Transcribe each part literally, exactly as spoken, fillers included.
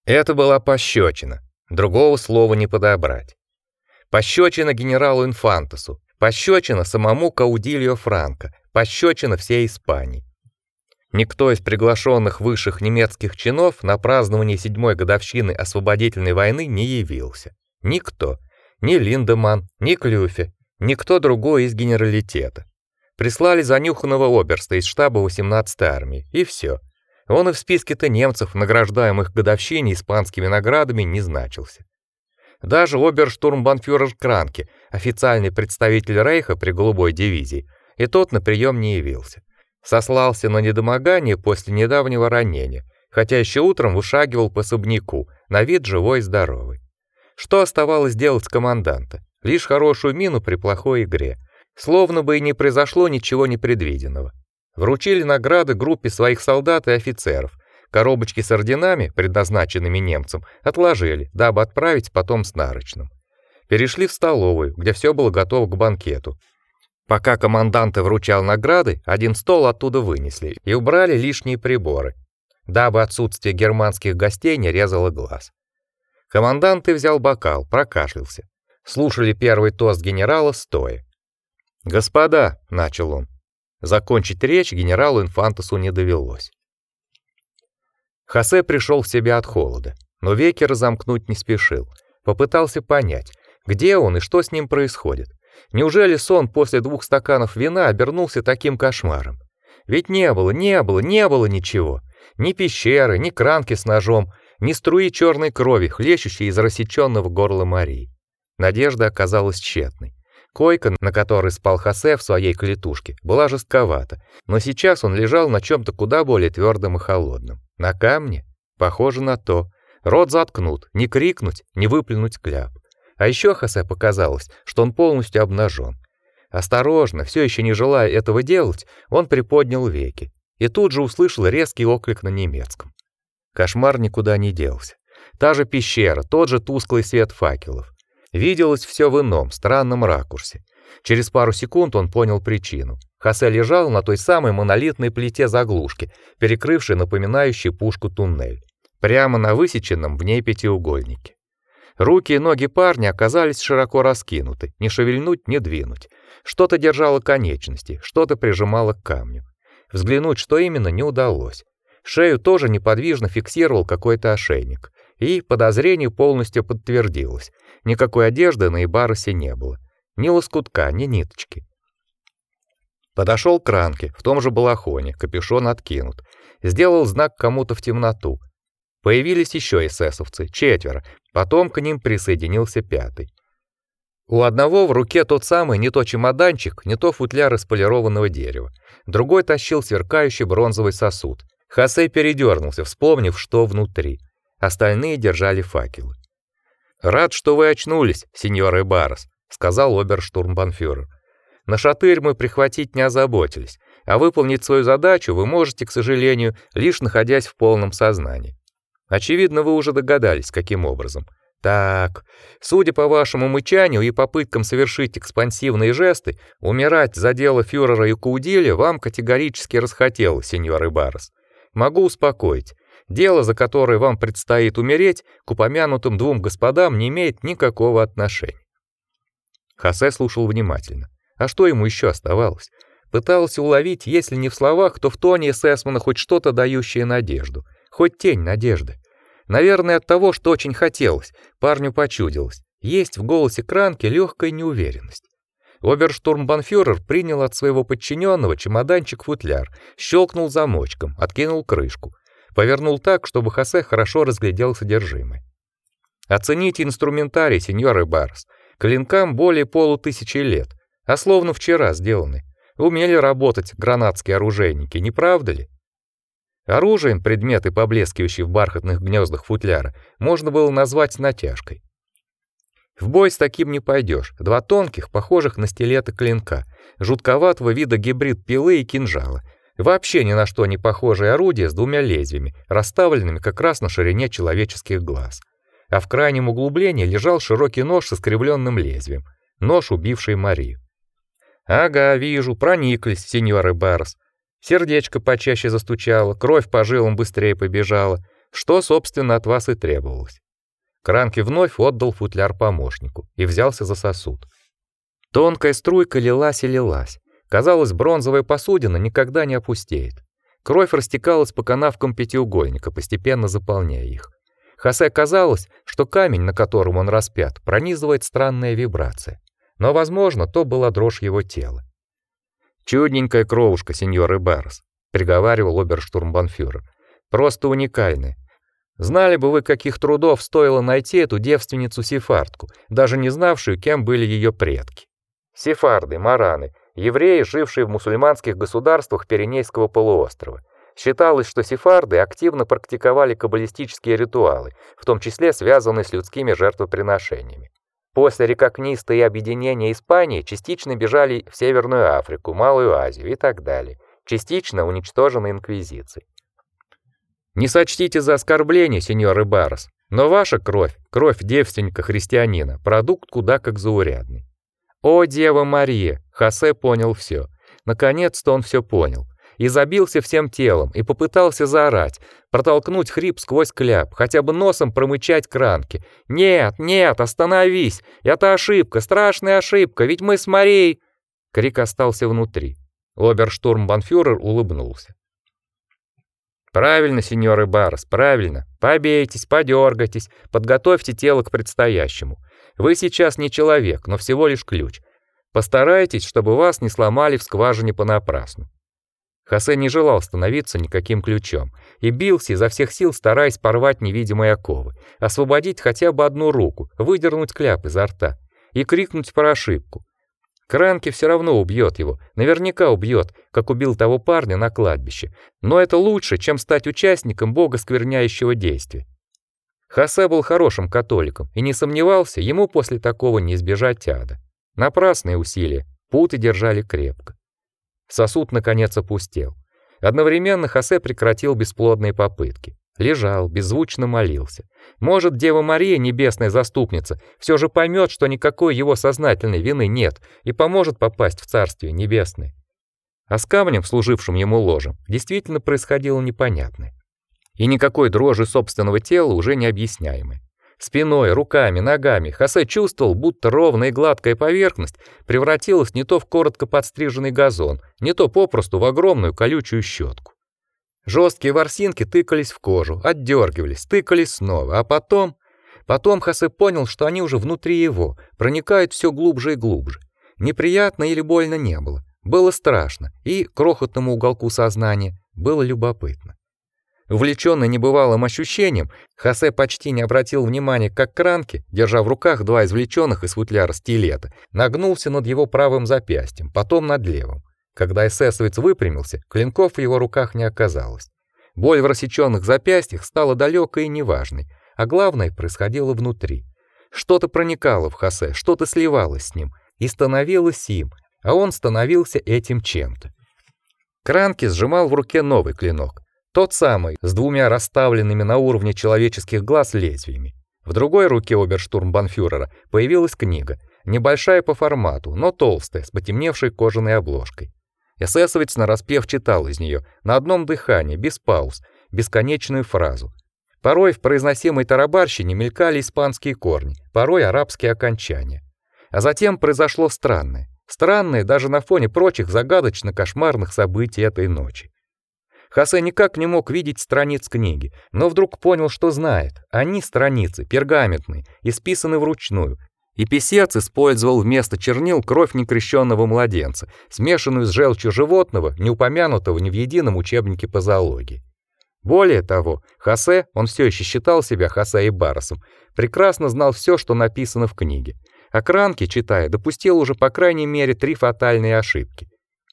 Это была пощечина, другого слова не подобрать. Пощечина генералу Инфантесу, пощечина самому Каудильо Франко, пощечина всей Испании. Никто из приглашенных высших немецких чинов на празднование седьмой годовщины освободительной войны не явился. Никто, ни Линдеманн, ни Клюфе, никто другой из генералитета. Прислали занюханного оберста из штаба восемнадцатой армии, и все. Он и в списке-то немцев, награждаемых к годовщине испанскими наградами, не значился. Даже оберштурмбанфюрер Кранке, официальный представитель Рейха при голубой дивизии, и тот на прием не явился. Сослался на недомогание после недавнего ранения, хотя еще утром вышагивал по особняку, на вид живой и здоровый. Что оставалось делать команданта? Лишь хорошую мину при плохой игре, словно бы и не произошло ничего непредвиденного. Вручили награды группе своих солдат и офицеров. Коробочки с орденами, предназначенными немцам, отложили, дабы отправить потом с нарочным. Перешли в столовую, где все было готово к банкету. Пока командант вручал награды, один стол оттуда вынесли и убрали лишние приборы, дабы отсутствие германских гостей не резало глаз. Командант взял бокал, прокашлялся. Слушали первый тост генерала стоя. «Господа», — начал он. Закончить речь генералу Инфантесу не довелось. Хосе пришел в себя от холода, но веки разомкнуть не спешил. Попытался понять, где он и что с ним происходит. Неужели сон после двух стаканов вина обернулся таким кошмаром? Ведь не было, не было, не было ничего. Ни пещеры, ни кранки с ножом, ни струи черной крови, хлещущей из рассеченного горла Марии. Надежда оказалась тщетной. Койка, на которой спал Хосе в своей клетушке, была жестковата, но сейчас он лежал на чем-то куда более твердом и холодном. На камне? Похоже на то. Рот заткнут, не крикнуть, не выплюнуть кляп. А еще Хосе показалось, что он полностью обнажен. Осторожно, все еще не желая этого делать, он приподнял веки и тут же услышал резкий оклик на немецком. Кошмар никуда не делся. Та же пещера, тот же тусклый свет факелов. Виделось все в ином, странном ракурсе. Через пару секунд он понял причину. Хосе лежал на той самой монолитной плите заглушки, перекрывшей напоминающий пушку туннель, прямо на высеченном в ней пятиугольнике. Руки и ноги парня оказались широко раскинуты, ни шевельнуть, ни двинуть. Что-то держало конечности, что-то прижимало к камню. Взглянуть, что именно, не удалось. Шею тоже неподвижно фиксировал какой-то ошейник. И подозрение полностью подтвердилось. Никакой одежды на Ибаросе не было. Ни лоскутка, ни ниточки. Подошел к Кранке, в том же балахоне, капюшон откинут. Сделал знак кому-то в темноту. Появились еще эсэсовцы, четверо. Потом к ним присоединился пятый. У одного в руке тот самый не то чемоданчик, не то футляр из полированного дерева. Другой тащил сверкающий бронзовый сосуд. Хосе передернулся, вспомнив, что внутри. Остальные держали факелы. «Рад, что вы очнулись, сеньор Ибарос», — сказал оберштурмбанфюрер. «На шатырь мы прихватить не озаботились, а выполнить свою задачу вы можете, к сожалению, лишь находясь в полном сознании. Очевидно, вы уже догадались, каким образом. Так, судя по вашему мычанию и попыткам совершить экспансивные жесты, умирать за дело фюрера и Каудильо вам категорически расхотелось, сеньор Ибарос. Могу успокоить. Дело, за которое вам предстоит умереть, к упомянутым двум господам не имеет никакого отношения». Хосе слушал внимательно. А что ему еще оставалось? Пытался уловить, если не в словах, то в тоне эсэсмана хоть что-то дающее надежду, хоть тень надежды. Наверное, от того, что очень хотелось, парню почудилось. Есть в голосе Кранке легкая неуверенность. Оберштурмбанфюрер принял от своего подчиненного чемоданчик-футляр, щелкнул замочком, откинул крышку, повернул так, чтобы Хосе хорошо разглядел содержимое. Оцените инструментарий, сеньор Ибарос. Клинкам более полутысячи лет, а словно вчера сделаны. Умели работать гранатские оружейники, не правда ли? Оружием предметы, поблескивающие в бархатных гнездах футляра, можно было назвать с натяжкой. В бой с таким не пойдешь. Два тонких, похожих на стилеты клинка, жутковатого вида гибрид пилы и кинжала. Вообще ни на что не похожее орудие с двумя лезвиями, расставленными как раз на ширине человеческих глаз. А в крайнем углублении лежал широкий нож с искривленным лезвием, нож, убивший Марию. Ага, вижу, прониклись, сеньор Ибарос. Сердечко почаще застучало, кровь по жилам быстрее побежала. Что, собственно, от вас и требовалось. Кранке вновь отдал футляр помощнику и взялся за сосуд. Тонкая струйка лилась и лилась. Казалось, бронзовая посудина никогда не опустеет. Кровь растекалась по канавкам пятиугольника, постепенно заполняя их. Хосе казалось, что камень, на котором он распят, пронизывает странная вибрация. Но, возможно, то была дрожь его тела. «Чудненькая кровушка, сеньор Ибаррес», — приговаривал оберштурмбанфюрер. «Просто уникальная. Знали бы вы, каких трудов стоило найти эту девственницу-сефардку, даже не знавшую, кем были ее предки. Сефарды, мараны, евреи, жившие в мусульманских государствах Пиренейского полуострова. Считалось, что сефарды активно практиковали каббалистические ритуалы, в том числе связанные с людскими жертвоприношениями. После реконкисты и объединения Испании частично бежали в Северную Африку, Малую Азию и так далее, частично уничтожены инквизицией. Не сочтите за оскорбление, сеньор Ибаррес, но ваша кровь, кровь девственника-христианина, продукт куда как заурядный. О, Дева Мария, Хосе понял все. Наконец-то он все понял. И забился всем телом, и попытался заорать, протолкнуть хрип сквозь кляп, хотя бы носом промычать Кранке. «Нет, нет, остановись! Это ошибка, страшная ошибка, ведь мы с Марией...» Крик остался внутри. Оберштурмбанфюрер улыбнулся. «Правильно, сеньор Ибаррес, правильно. Побейтесь, подергайтесь, подготовьте тело к предстоящему. Вы сейчас не человек, но всего лишь ключ. Постарайтесь, чтобы вас не сломали в скважине понапрасну». Хосе не желал становиться никаким ключом и бился изо всех сил, стараясь порвать невидимые оковы, освободить хотя бы одну руку, выдернуть кляп изо рта и крикнуть про ошибку. Кранке все равно убьет его, наверняка убьет, как убил того парня на кладбище, но это лучше, чем стать участником богоскверняющего действия. Хосе был хорошим католиком и не сомневался, ему после такого не избежать ада. Напрасные усилия, путы держали крепко. Сосуд наконец опустел. Одновременно Хосе прекратил бесплодные попытки. Лежал, беззвучно молился. Может, Дева Мария, небесная заступница, все же поймет, что никакой его сознательной вины нет, и поможет попасть в Царствие Небесное. А с камнем, служившим ему ложем, действительно происходило непонятное. И никакой дрожи собственного тела уже не объясняемой. Спиной, руками, ногами Хосе чувствовал, будто ровная и гладкая поверхность превратилась не то в коротко подстриженный газон, не то попросту в огромную колючую щетку. Жесткие ворсинки тыкались в кожу, отдергивались, тыкались снова, а потом... Потом Хосе понял, что они уже внутри его, проникают все глубже и глубже. Неприятно или больно не было, было страшно, и крохотному уголку сознания было любопытно. Увлеченный небывалым ощущением, Хосе почти не обратил внимания, как Кранке, держа в руках два извлеченных из футляра стилета, нагнулся над его правым запястьем, потом над левым. Когда эсэсовец выпрямился, клинков в его руках не оказалось. Боль в рассеченных запястьях стала далекой и неважной, а главное происходило внутри. Что-то проникало в Хосе, что-то сливалось с ним и становилось им, а он становился этим чем-то. Кранке сжимал в руке новый клинок. Тот самый, с двумя расставленными на уровне человеческих глаз лезвиями. В другой руке оберштурмбанфюрера появилась книга, небольшая по формату, но толстая, с потемневшей кожаной обложкой. Эсэсовец нараспев читал из нее, на одном дыхании, без пауз, бесконечную фразу. Порой в произносимой тарабарщине мелькали испанские корни, порой арабские окончания. А затем произошло странное, странное даже на фоне прочих загадочно-кошмарных событий этой ночи. Хосе никак не мог видеть страниц книги, но вдруг понял, что знает. Они, страницы, пергаментные, исписаны вручную, и писец использовал вместо чернил кровь некрещенного младенца, смешанную с желчью животного, не упомянутого ни в едином учебнике по зоологии. Более того, Хосе, он все еще считал себя Хосе Ибарресом, прекрасно знал все, что написано в книге. А Кранке, читая, допустил уже по крайней мере три фатальные ошибки.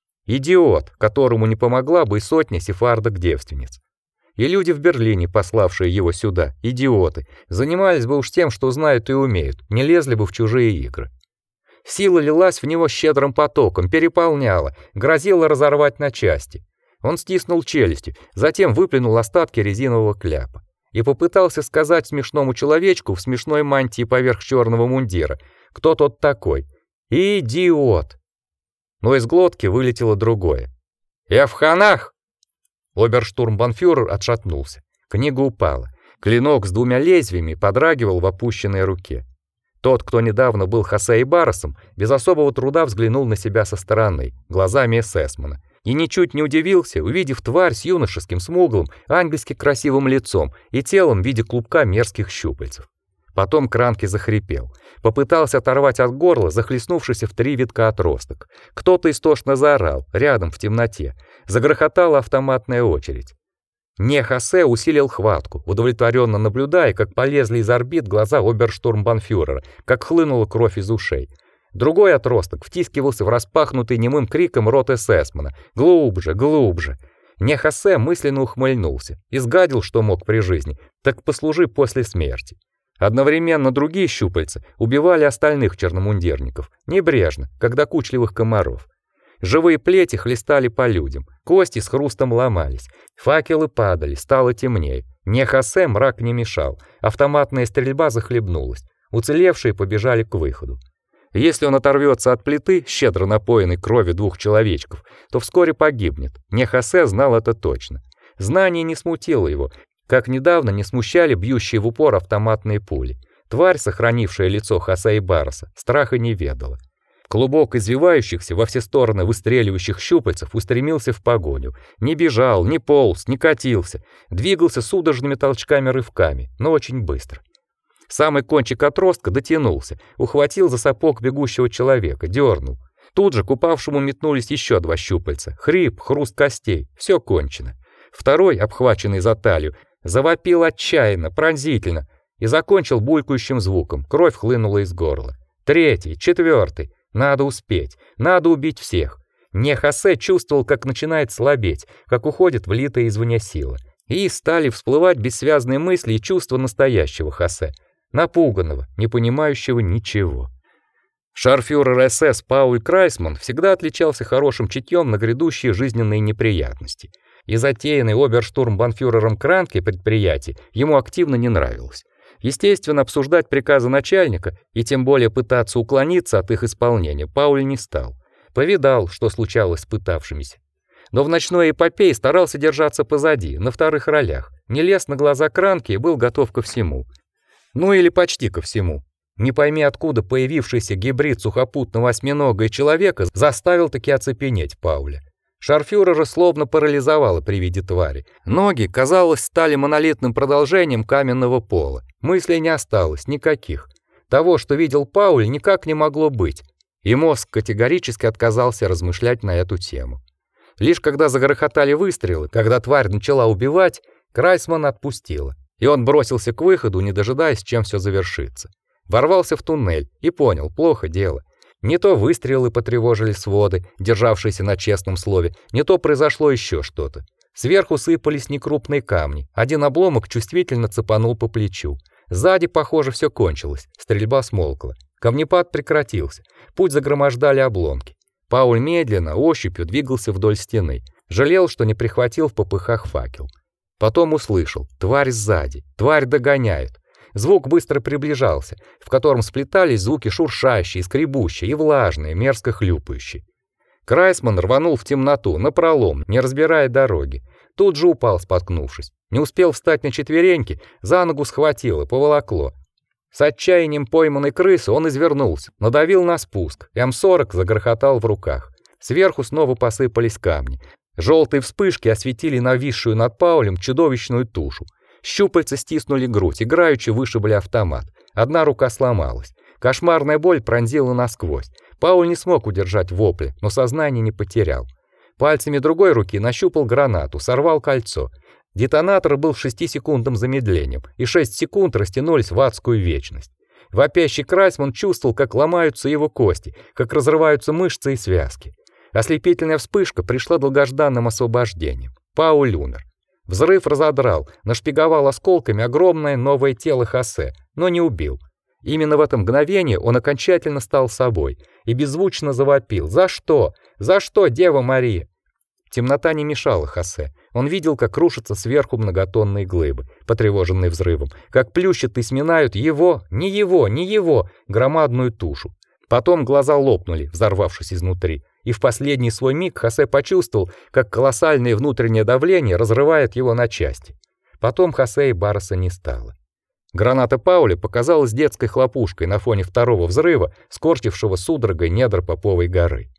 Идиот, которому не помогла бы и сотня сефардок-девственниц. И люди в Берлине, пославшие его сюда, идиоты, занимались бы уж тем, что знают и умеют, не лезли бы в чужие игры. Сила лилась в него щедрым потоком, переполняла, грозила разорвать на части. Он стиснул челюсти, затем выплюнул остатки резинового кляпа и попытался сказать смешному человечку в смешной мантии поверх черного мундира, кто тот такой. Идиот! Но из глотки вылетело другое. «Я в ханах!» Оберштурмбанфюрер отшатнулся. Книга упала. Клинок с двумя лезвиями подрагивал в опущенной руке. Тот, кто недавно был Хосе Ибаррасом, без особого труда взглянул на себя со стороны, глазами эсэсмена, и ничуть не удивился, увидев тварь с юношеским смуглым, ангельски красивым лицом и телом в виде клубка мерзких щупальцев. Потом Кранке захрипел, попытался оторвать от горла захлестнувшийся в три витка отросток. Кто-то истошно заорал, рядом в темноте. Загрохотала автоматная очередь. Не Хосе усилил хватку, удовлетворенно наблюдая, как полезли из орбит глаза оберштурмбанфюрера, как хлынула кровь из ушей. Другой отросток втискивался в распахнутый немым криком рот эсэсмена. Глубже, глубже. Не Хосе мысленно ухмыльнулся, изгадил, что мог при жизни, так послужи после смерти. Одновременно другие щупальца убивали остальных черномундирников, небрежно, как докучливых комаров. Живые плети хлестали по людям, кости с хрустом ломались, факелы падали, стало темнее. Не Хосе мрак не мешал, автоматная стрельба захлебнулась, уцелевшие побежали к выходу. Если он оторвется от плиты, щедро напоенной кровью двух человечков, то вскоре погибнет. Не Хосе знал это точно. Знание не смутило его, как недавно не смущали бьющие в упор автоматные пули. Тварь, сохранившая лицо Хосе Ибарраса, страха не ведала. Клубок извивающихся во все стороны выстреливающих щупальцев устремился в погоню. Не бежал, не полз, не катился, двигался судорожными толчками-рывками, но очень быстро. Самый кончик отростка дотянулся, ухватил за сапог бегущего человека, дернул. Тут же к упавшему метнулись еще два щупальца. Хрип, хруст костей, все кончено. Второй, обхваченный за талию, завопил отчаянно, пронзительно и закончил булькающим звуком. Кровь хлынула из горла. Третий, четвертый. Надо успеть, надо убить всех. Не Хосе чувствовал, как начинает слабеть, как уходит влитая извне сила. И стали всплывать бессвязные мысли и чувства настоящего Хосе, напуганного, не понимающего ничего. Шарфюрер СС Пауль Крайсман всегда отличался хорошим чутьем на грядущие жизненные неприятности. И затеянный оберштурмбанфюрером Кранке предприятие ему активно не нравилось. Естественно, обсуждать приказы начальника и тем более пытаться уклониться от их исполнения Пауль не стал. Повидал, что случалось с пытавшимися. Но в ночной эпопее старался держаться позади, на вторых ролях. Не лез на глаза Кранке и был готов ко всему. Ну или почти ко всему. Не пойми откуда появившийся гибрид сухопутного осьминога и человека заставил таки оцепенеть Пауля. Шарфюрера словно парализовало при виде твари. Ноги, казалось, стали монолитным продолжением каменного пола. Мыслей не осталось никаких. Того, что видел Пауль, никак не могло быть, и мозг категорически отказался размышлять на эту тему. Лишь когда загрохотали выстрелы, когда тварь начала убивать, Крайсман отпустила, и он бросился к выходу, не дожидаясь, чем все завершится. Ворвался в туннель и понял, плохо дело. Не то выстрелы потревожили своды, державшиеся на честном слове, не то произошло еще что-то. Сверху сыпались некрупные камни, один обломок чувствительно цепанул по плечу. Сзади, похоже, все кончилось, стрельба смолкла. Камнепад прекратился, путь загромождали обломки. Пауль медленно, ощупью двигался вдоль стены, жалел, что не прихватил в попыхах факел. Потом услышал: тварь сзади, тварь догоняет. Звук быстро приближался, в котором сплетались звуки шуршащие, скребущие и влажные, мерзко хлюпающие. Крайсман рванул в темноту, напролом, не разбирая дороги. Тут же упал, споткнувшись. Не успел встать на четвереньки, за ногу схватило, поволокло. С отчаянием пойманной крысы он извернулся, надавил на спуск, эм сорок загрохотал в руках. Сверху снова посыпались камни. Желтые вспышки осветили нависшую над Паулем чудовищную тушу. Щупальца стиснули грудь, играючи вышибли автомат. Одна рука сломалась. Кошмарная боль пронзила насквозь. Пауль не смог удержать вопли, но сознание не потерял. Пальцами другой руки нащупал гранату, сорвал кольцо. Детонатор был шестисекундным замедлением, и шесть секунд растянулись в адскую вечность. Вопящий Крайсман чувствовал, как ломаются его кости, как разрываются мышцы и связки. Ослепительная вспышка пришла долгожданным освобождением. Пауль умер. Взрыв разодрал, нашпиговал осколками огромное новое тело Хосе, но не убил. Именно в это мгновение он окончательно стал собой и беззвучно завопил: «За что? За что, Дева Мария?» Темнота не мешала Хосе. Он видел, как рушатся сверху многотонные глыбы, потревоженные взрывом, как плющат и сминают его, не его, не его, громадную тушу. Потом глаза лопнули, взорвавшись изнутри, и в последний свой миг Хосе почувствовал, как колоссальное внутреннее давление разрывает его на части. Потом Хосе и Барреса не стало. Граната Паули показалась детской хлопушкой на фоне второго взрыва, скорчившего судорогой недра Поповой горы.